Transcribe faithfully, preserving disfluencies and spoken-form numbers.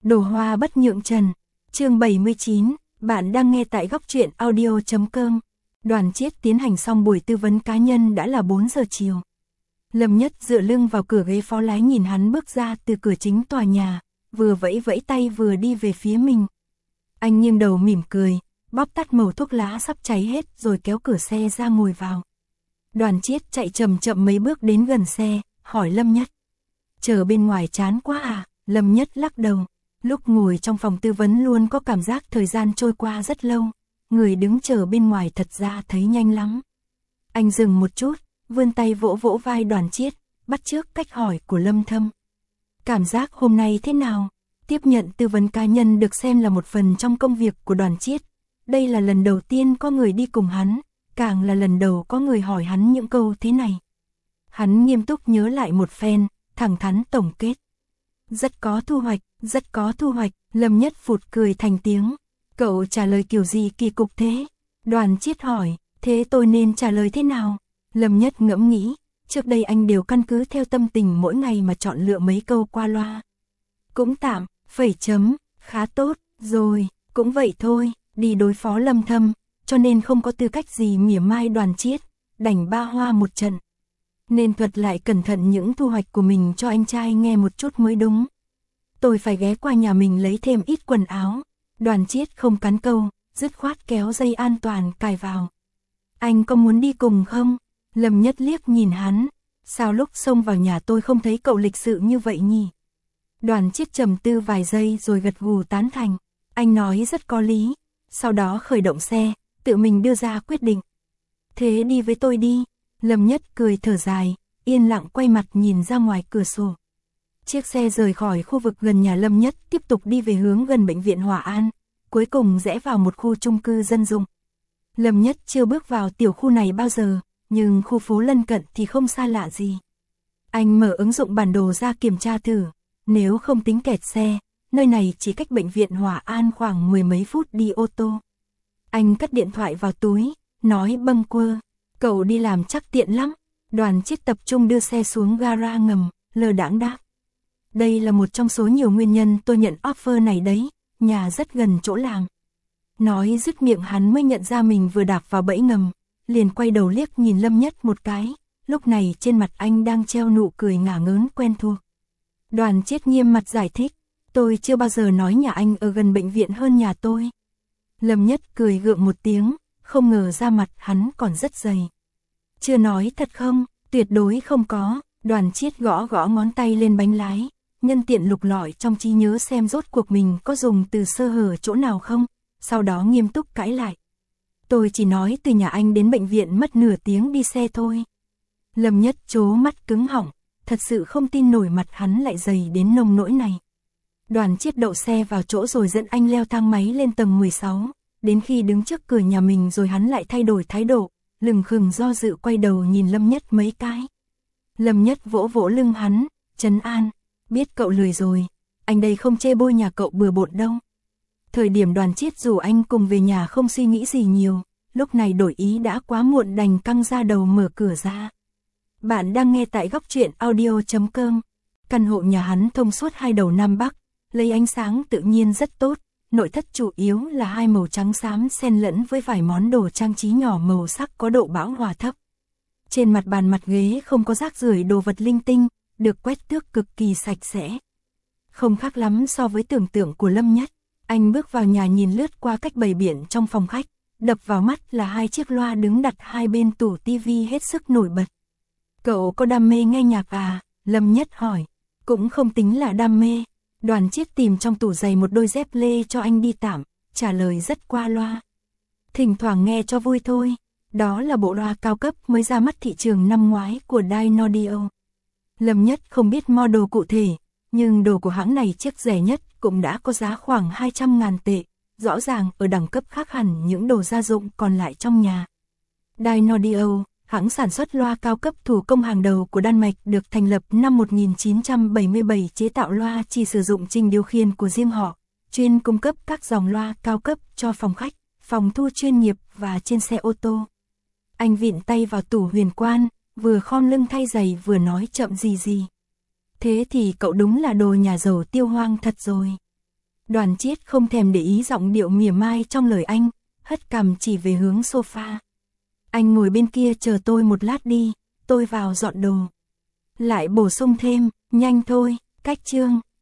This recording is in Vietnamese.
Đồ hoa bất nhượng trần. Chương bảy mươi chín, bạn đang nghe tại góc truyện audio chấm com. Đoàn Chiết tiến hành xong buổi tư vấn cá nhân đã là bốn giờ chiều. Lâm Nhất dựa lưng vào cửa ghế phó lái nhìn hắn bước ra từ cửa chính tòa nhà, vừa vẫy vẫy tay vừa đi về phía mình. Anh nghiêng đầu mỉm cười, bóp tắt mẩu thuốc lá sắp cháy hết rồi kéo cửa xe ra ngồi vào. Đoàn Chiết chạy chậm chậm mấy bước đến gần xe, hỏi Lâm Nhất. Chờ bên ngoài chán quá à? Lâm Nhất lắc đầu. Lúc ngồi trong phòng tư vấn luôn có cảm giác thời gian trôi qua rất lâu, người đứng chờ bên ngoài thật ra thấy nhanh lắm. Anh dừng một chút, vươn tay vỗ vỗ vai Đoàn Chiết, bắt chước cách hỏi của Lâm Thâm. Cảm giác hôm nay thế nào? Tiếp nhận tư vấn cá nhân được xem là một phần trong công việc của Đoàn Chiết. Đây là lần đầu tiên có người đi cùng hắn, càng là lần đầu có người hỏi hắn những câu thế này. Hắn nghiêm túc nhớ lại một phen, thẳng thắn tổng kết. Rất có thu hoạch, rất có thu hoạch. Lâm Nhất phụt cười thành tiếng. Cậu trả lời kiểu gì kỳ cục thế? Đoàn Chiết hỏi, thế tôi nên trả lời thế nào? Lâm Nhất ngẫm nghĩ, trước đây anh đều căn cứ theo tâm tình mỗi ngày mà chọn lựa mấy câu qua loa. Cũng tạm, phẩy chấm, khá tốt, rồi, cũng vậy thôi, đi đối phó Lâm Thâm, cho nên không có tư cách gì mỉa mai Đoàn Chiết, đành ba hoa một trận. Nên thuật lại cẩn thận những thu hoạch của mình cho anh trai nghe một chút mới đúng. Tôi phải ghé qua nhà mình lấy thêm ít quần áo. Đoàn Chiết không cắn câu, dứt khoát kéo dây an toàn cài vào. Anh có muốn đi cùng không? Lâm Nhất liếc nhìn hắn. Sao lúc xông vào nhà tôi không thấy cậu lịch sự như vậy nhỉ? Đoàn Chiết trầm tư vài giây rồi gật gù tán thành. Anh nói rất có lý. Sau đó khởi động xe, tự mình đưa ra quyết định. Thế đi với tôi đi. Lâm Nhất cười thở dài, yên lặng quay mặt nhìn ra ngoài cửa sổ. Chiếc xe rời khỏi khu vực gần nhà Lâm Nhất, tiếp tục đi về hướng gần bệnh viện Hòa An, cuối cùng rẽ vào một khu chung cư dân dụng. Lâm Nhất chưa bước vào tiểu khu này bao giờ, nhưng khu phố lân cận thì không xa lạ gì. Anh mở ứng dụng bản đồ ra kiểm tra thử, nếu không tính kẹt xe, nơi này chỉ cách bệnh viện Hòa An khoảng mười mấy phút đi ô tô. Anh cất điện thoại vào túi, nói bâng quơ. Cậu đi làm chắc tiện lắm. Đoàn Chiết tập trung đưa xe xuống gara ngầm, lơ đãng đáp. Đây là một trong số nhiều nguyên nhân tôi nhận offer này đấy, nhà rất gần chỗ làm. Nói dứt miệng hắn mới nhận ra mình vừa đạp vào bẫy ngầm, liền quay đầu liếc nhìn Lâm Nhất một cái, lúc này trên mặt anh đang treo nụ cười ngả ngớn quen thuộc. Đoàn Chiết nghiêm mặt giải thích, tôi chưa bao giờ nói nhà anh ở gần bệnh viện hơn nhà tôi. Lâm Nhất cười gượng một tiếng, không ngờ ra mặt hắn còn rất dày. Chưa nói thật không? Tuyệt đối không có. Đoàn Chiết gõ gõ ngón tay lên bánh lái, nhân tiện lục lọi trong trí nhớ xem rốt cuộc mình có dùng từ sơ hở chỗ nào không, sau đó nghiêm túc cãi lại. Tôi chỉ nói từ nhà anh đến bệnh viện mất nửa tiếng đi xe thôi. Lâm Nhất trố mắt cứng họng, thật sự không tin nổi mặt hắn lại dày đến nông nỗi này. Đoàn Chiết đậu xe vào chỗ rồi dẫn anh leo thang máy lên tầng mười sáu, đến khi đứng trước cửa nhà mình rồi hắn lại thay đổi thái độ, lừng khừng do dự quay đầu nhìn Lâm Nhất mấy cái. Lâm Nhất vỗ vỗ lưng hắn, trấn an, biết cậu lười rồi, anh đây không chê bôi nhà cậu bừa bộn đâu. Thời điểm Đoàn Chiết rủ anh cùng về nhà không suy nghĩ gì nhiều, lúc này đổi ý đã quá muộn đành căng ra đầu mở cửa ra. Bạn đang nghe tại góc truyện audio chấm com. Căn hộ nhà hắn thông suốt hai đầu Nam Bắc, lấy ánh sáng tự nhiên rất tốt. Nội thất chủ yếu là hai màu trắng xám xen lẫn với vài món đồ trang trí nhỏ màu sắc có độ bão hòa thấp. Trên mặt bàn mặt ghế không có rác rưởi đồ vật linh tinh, được quét tước cực kỳ sạch sẽ. Không khác lắm so với tưởng tượng của Lâm Nhất. Anh bước vào nhà nhìn lướt qua cách bày biện trong phòng khách, đập vào mắt là hai chiếc loa đứng đặt hai bên tủ tivi hết sức nổi bật. Cậu có đam mê nghe nhạc à? Lâm Nhất hỏi. Cũng không tính là đam mê. Đoàn Chiết tìm trong tủ giày một đôi dép lê cho anh đi tạm, trả lời rất qua loa. Thỉnh thoảng nghe cho vui thôi, đó là bộ loa cao cấp mới ra mắt thị trường năm ngoái của Dynaudio. Lâm Nhất không biết model cụ thể, nhưng đồ của hãng này chiếc rẻ nhất cũng đã có giá khoảng hai trăm ngàn tệ, rõ ràng ở đẳng cấp khác hẳn những đồ gia dụng còn lại trong nhà. Dynaudio, hãng sản xuất loa cao cấp thủ công hàng đầu của Đan Mạch, được thành lập năm một nghìn chín trăm bảy mươi bảy, chế tạo loa chỉ sử dụng trình điều khiển của riêng họ, chuyên cung cấp các dòng loa cao cấp cho phòng khách, phòng thu chuyên nghiệp và trên xe ô tô. Anh vịn tay vào tủ huyền quan, vừa khom lưng thay giày vừa nói chậm gì gì. Thế thì cậu đúng là đồ nhà giàu tiêu hoang thật rồi. Đoàn Chiết không thèm để ý giọng điệu mỉa mai trong lời anh, hất cằm chỉ về hướng sofa. Anh ngồi bên kia chờ tôi một lát đi, tôi vào dọn đồ. Lại bổ sung thêm, nhanh thôi, cách chương.